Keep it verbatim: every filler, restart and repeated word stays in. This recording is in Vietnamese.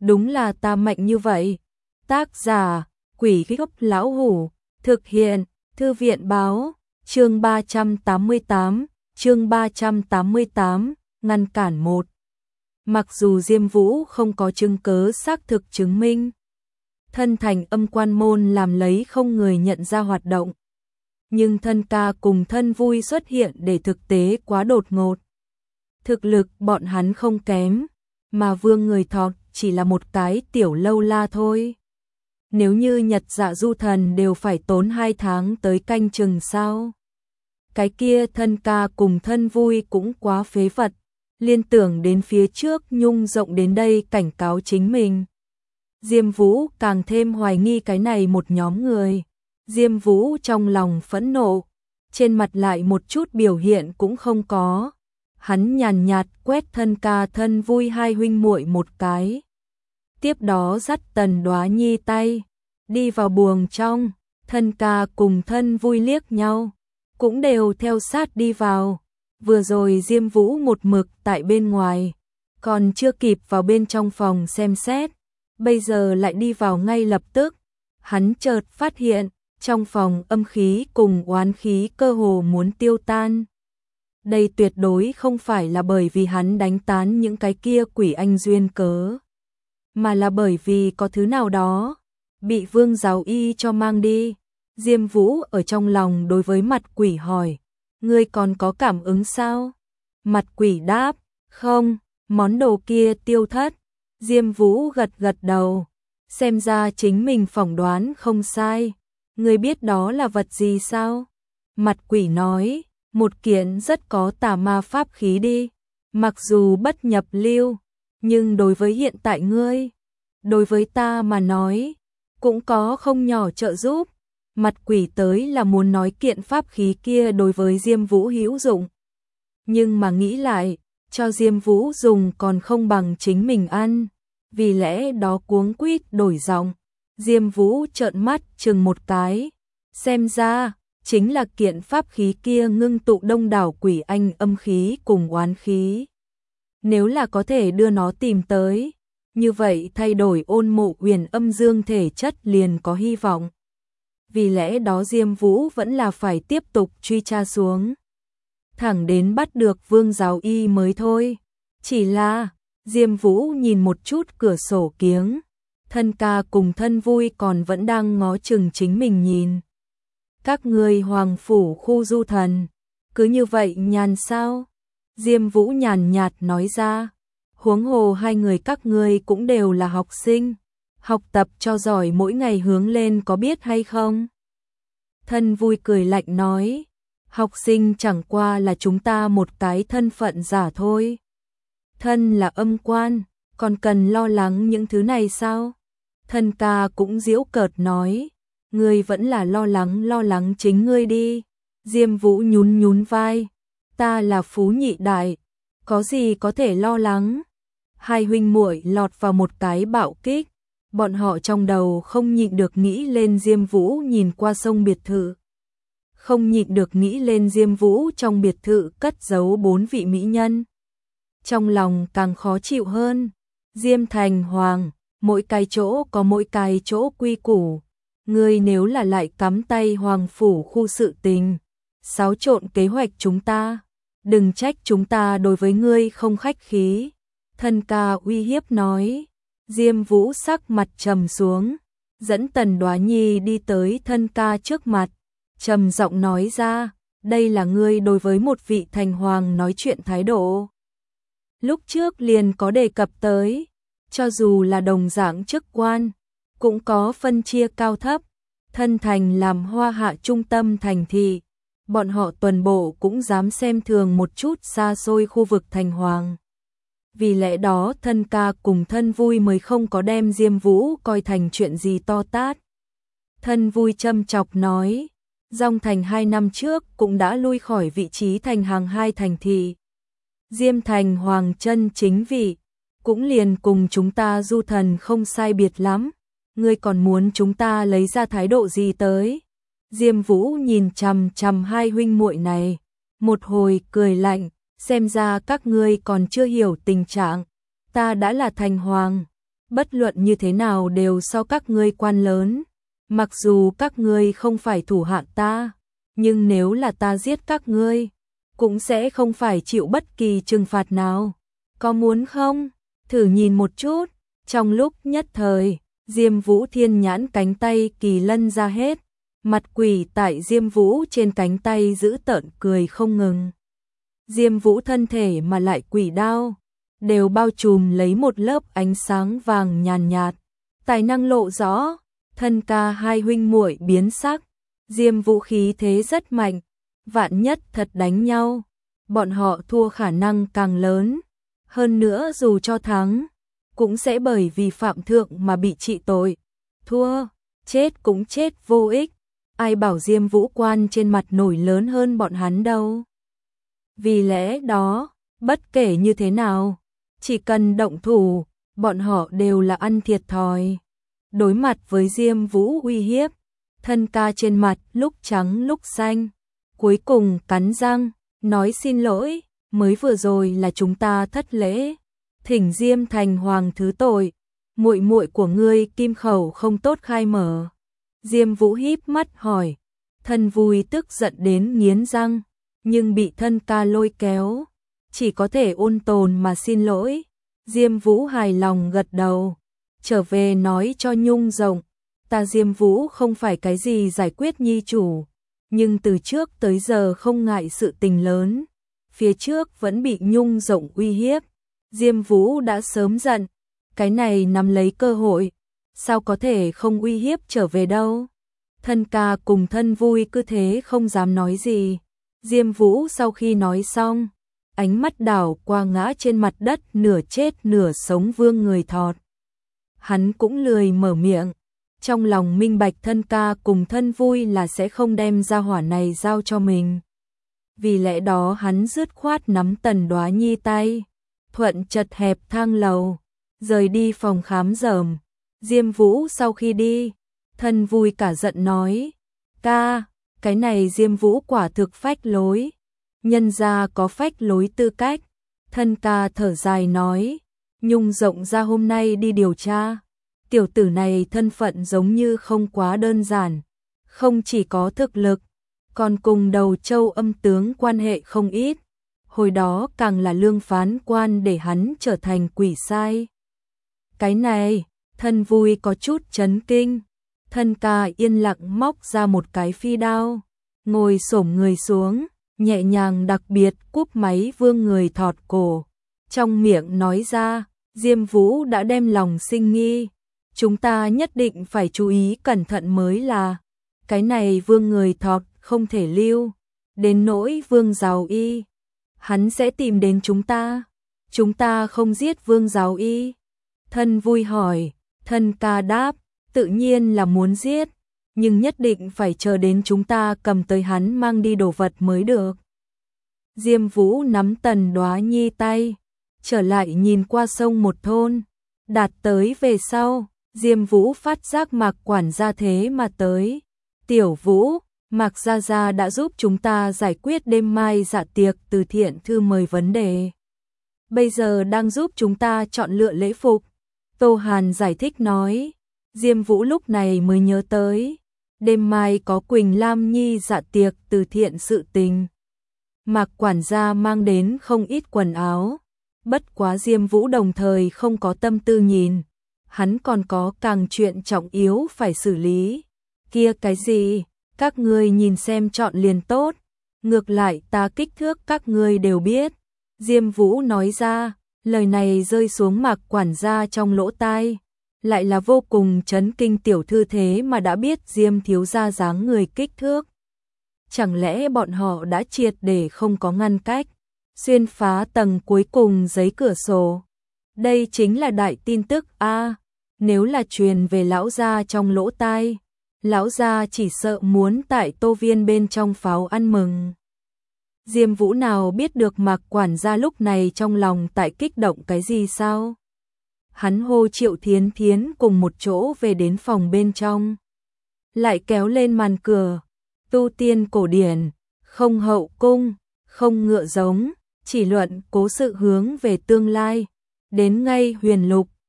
đúng là ta mạnh như vậy. Tác giả, Quỷ Gốc Lão Hủ, thực hiện, Thư viện báo, chương ba trăm tám mươi tám, chương ba trăm tám mươi tám, ngăn cản một. Mặc dù Diêm Vũ không có chứng cớ xác thực chứng minh thân thành âm quan môn làm lấy không người nhận ra hoạt động, nhưng thân ca cùng thân vui xuất hiện để thực tế quá đột ngột. Thực lực bọn hắn không kém, mà Vương Người Thọt chỉ là một cái tiểu lâu la thôi. Nếu như Nhật Dạ Du Thần đều phải tốn hai tháng tới canh chừng sao? Cái kia thân ca cùng thân vui cũng quá phế vật, liên tưởng đến phía trước nhung rộng đến đây cảnh cáo chính mình. Diêm Vũ càng thêm hoài nghi cái này một nhóm người. Diêm Vũ trong lòng phẫn nộ, trên mặt lại một chút biểu hiện cũng không có. Hắn nhàn nhạt quét thân ca thân vui hai huynh muội một cái. Tiếp đó dắt Tần Đoá Nhi tay, đi vào buồng trong, thân ca cùng thân vui liếc nhau, cũng đều theo sát đi vào. Vừa rồi Diêm Vũ một mực tại bên ngoài, còn chưa kịp vào bên trong phòng xem xét, bây giờ lại đi vào ngay lập tức. Hắn chợt phát hiện, trong phòng âm khí cùng oán khí cơ hồ muốn tiêu tan. Đây tuyệt đối không phải là bởi vì hắn đánh tán những cái kia quỷ anh duyên cớ, mà là bởi vì có thứ nào đó bị Vương Giáo Y cho mang đi. Diêm Vũ ở trong lòng đối với mặt quỷ hỏi, ngươi còn có cảm ứng sao? Mặt quỷ đáp, không, món đồ kia tiêu thất. Diêm Vũ gật gật đầu, xem ra chính mình phỏng đoán không sai. Ngươi biết đó là vật gì sao? Mặt quỷ nói, một kiện rất có tà ma pháp khí đi. Mặc dù bất nhập lưu, nhưng đối với hiện tại ngươi, đối với ta mà nói, cũng có không nhỏ trợ giúp. Mặt quỷ tới là muốn nói kiện pháp khí kia đối với Diêm Vũ hữu dụng. Nhưng mà nghĩ lại, cho Diêm Vũ dùng còn không bằng chính mình ăn. Vì lẽ đó cuống quýt đổi giọng. Diêm Vũ trợn mắt chừng một cái. Xem ra, chính là kiện pháp khí kia ngưng tụ đông đảo quỷ anh âm khí cùng oán khí. Nếu là có thể đưa nó tìm tới, như vậy thay đổi Ôn Mộ Huyền âm dương thể chất liền có hy vọng. Vì lẽ đó Diêm Vũ vẫn là phải tiếp tục truy tra xuống, thẳng đến bắt được Vương Giáo Y mới thôi. Chỉ là, Diêm Vũ nhìn một chút cửa sổ kiếng, thân ca cùng thân vui còn vẫn đang ngó chừng chính mình nhìn. Các ngươi Hoàng Phủ khu du thần, cứ như vậy nhàn sao? Diêm Vũ nhàn nhạt nói ra, huống hồ hai người các ngươi cũng đều là học sinh, học tập cho giỏi mỗi ngày hướng lên có biết hay không? Thân vui cười lạnh nói, học sinh chẳng qua là chúng ta một cái thân phận giả thôi. Thân là âm quan, còn cần lo lắng những thứ này sao? Thân ca cũng giễu cợt nói, ngươi vẫn là lo lắng lo lắng chính ngươi đi. Diêm Vũ nhún nhún vai, ta là phú nhị đại, có gì có thể lo lắng. Hai huynh muội lọt vào một cái bạo kích, bọn họ trong đầu không nhịn được nghĩ lên Diêm Vũ nhìn qua sông biệt thự. Không nhịn được nghĩ lên Diêm Vũ trong biệt thự cất giấu bốn vị mỹ nhân. Trong lòng càng khó chịu hơn. Diêm Thành Hoàng, mỗi cái chỗ có mỗi cái chỗ quy củ. Ngươi nếu là lại cắm tay Hoàng Phủ khu sự tình, xáo trộn kế hoạch chúng ta, đừng trách chúng ta đối với ngươi không khách khí. Thân ca uy hiếp nói. Diêm Vũ sắc mặt trầm xuống, dẫn Tần Đoá Nhi đi tới thân ca trước mặt, trầm giọng nói ra, đây là ngươi đối với một vị thành hoàng nói chuyện thái độ. Lúc trước liền có đề cập tới, cho dù là đồng dạng chức quan, cũng có phân chia cao thấp, thân thành làm hoa hạ trung tâm thành thị, bọn họ tuần bộ cũng dám xem thường một chút xa xôi khu vực thành hoàng. Vì lẽ đó thân ca cùng thân vui mới không có đem Diêm Vũ coi thành chuyện gì to tát. Thân vui châm chọc nói, Dòng Thành hai năm trước cũng đã lui khỏi vị trí thành hàng hai thành thị. Diêm Thành Hoàng chân chính vị, cũng liền cùng chúng ta du thần không sai biệt lắm. Ngươi còn muốn chúng ta lấy ra thái độ gì tới? Diêm Vũ nhìn chằm chằm hai huynh muội này, một hồi cười lạnh, xem ra các ngươi còn chưa hiểu tình trạng. Ta đã là thành hoàng, bất luận như thế nào đều so các ngươi quan lớn. Mặc dù các ngươi không phải thủ hạ ta, nhưng nếu là ta giết các ngươi, cũng sẽ không phải chịu bất kỳ trừng phạt nào. Có muốn không? Thử nhìn một chút. Trong lúc nhất thời, Diêm Vũ thiên nhãn cánh tay kỳ lân ra hết. Mặt quỷ tại Diêm Vũ trên cánh tay giữ tợn cười không ngừng. Diêm Vũ thân thể mà lại quỷ đao, đều bao trùm lấy một lớp ánh sáng vàng nhàn nhạt. Tài năng lộ rõ, thân ca hai huynh muội biến sắc. Diêm Vũ khí thế rất mạnh, vạn nhất thật đánh nhau, bọn họ thua khả năng càng lớn. Hơn nữa dù cho thắng, cũng sẽ bởi vì phạm thượng mà bị trị tội. Thua, chết cũng chết vô ích. Ai bảo Diêm Vũ quan trên mặt nổi lớn hơn bọn hắn đâu. Vì lẽ đó, bất kể như thế nào, chỉ cần động thủ, bọn họ đều là ăn thiệt thòi. Đối mặt với Diêm Vũ uy hiếp, thân ca trên mặt lúc trắng lúc xanh, cuối cùng cắn răng, nói xin lỗi, mới vừa rồi là chúng ta thất lễ, thỉnh Diêm thành hoàng thứ tội, muội muội của ngươi kim khẩu không tốt khai mở. Diêm Vũ híp mắt hỏi, thân vui tức giận đến nghiến răng, nhưng bị thân ca lôi kéo, chỉ có thể ôn tồn mà xin lỗi. Diêm Vũ hài lòng gật đầu, trở về nói cho Nhung Rộng, ta Diêm Vũ không phải cái gì giải quyết nhi chủ, nhưng từ trước tới giờ không ngại sự tình lớn, phía trước vẫn bị Nhung Rộng uy hiếp. Diêm Vũ đã sớm giận, cái này nắm lấy cơ hội, sao có thể không uy hiếp trở về đâu. Thân ca cùng thân vui cứ thế không dám nói gì. Diêm Vũ sau khi nói xong, ánh mắt đảo qua ngã trên mặt đất nửa chết nửa sống Vương Người Thọt. Hắn cũng lười mở miệng, trong lòng minh bạch thân ca cùng thân vui là sẽ không đem gia hỏa này giao cho mình. Vì lẽ đó hắn dứt khoát nắm Tần Đoá Nhi tay, thuận chật hẹp thang lầu, rời đi phòng khám dởm. Diêm Vũ sau khi đi, thân vui cả giận nói, ca, cái này Diêm Vũ quả thực phách lối, nhân gia có phách lối tư cách. Thân ca thở dài nói, Nhung Rộng ra hôm nay đi điều tra, tiểu tử này thân phận giống như không quá đơn giản, không chỉ có thực lực, còn cùng Đầu Châu Âm tướng quan hệ không ít, hồi đó càng là lương phán quan để hắn trở thành quỷ sai. Cái này, thân vui có chút chấn kinh. Thân ca yên lặng móc ra một cái phi đao, ngồi xổm người xuống, nhẹ nhàng đặc biệt cúp máy Vương Người Thọt cổ, trong miệng nói ra, Diêm Vũ đã đem lòng sinh nghi, chúng ta nhất định phải chú ý cẩn thận mới là, cái này Vương Người Thọt không thể lưu, đến nỗi Vương Giàu Y, hắn sẽ tìm đến chúng ta, chúng ta không giết Vương Giàu Y. Thân vui hỏi, thân ca đáp, tự nhiên là muốn giết, nhưng nhất định phải chờ đến chúng ta cầm tới hắn mang đi đồ vật mới được. Diêm Vũ nắm Tần Đoá Nhi tay, trở lại nhìn qua sông một thôn, đạt tới về sau, Diêm Vũ phát giác Mạc quản gia thế mà tới. Tiểu Vũ, Mạc gia gia đã giúp chúng ta giải quyết đêm mai dạ tiệc từ thiện thư mời vấn đề. Bây giờ đang giúp chúng ta chọn lựa lễ phục. Tô Hàn giải thích nói. Diêm Vũ lúc này mới nhớ tới, đêm mai có Quỳnh Lam Nhi dạ tiệc từ thiện sự tình. Mạc quản gia mang đến không ít quần áo, bất quá Diêm Vũ đồng thời không có tâm tư nhìn, hắn còn có càng chuyện trọng yếu phải xử lý. Kia cái gì, các ngươi nhìn xem chọn liền tốt, ngược lại ta kích thước các ngươi đều biết. Diêm Vũ nói ra, lời này rơi xuống Mạc quản gia trong lỗ tai, lại là vô cùng chấn kinh. Tiểu thư thế mà đã biết Diêm thiếu gia dáng người kích thước. Chẳng lẽ bọn họ đã triệt để không có ngăn cách, xuyên phá tầng cuối cùng giấy cửa sổ. Đây chính là đại tin tức a, à, nếu là truyền về lão gia trong lỗ tai, lão gia chỉ sợ muốn tại Tô Viên bên trong pháo ăn mừng. Diêm Vũ nào biết được Mạc quản gia lúc này trong lòng tại kích động cái gì sao? Hắn hô Triệu Thiến Thiến cùng một chỗ về đến phòng bên trong, lại kéo lên màn cửa. Tu tiên cổ điển, không hậu cung, không ngựa giống, chỉ luận cố sự hướng về tương lai, đến ngay huyền lục,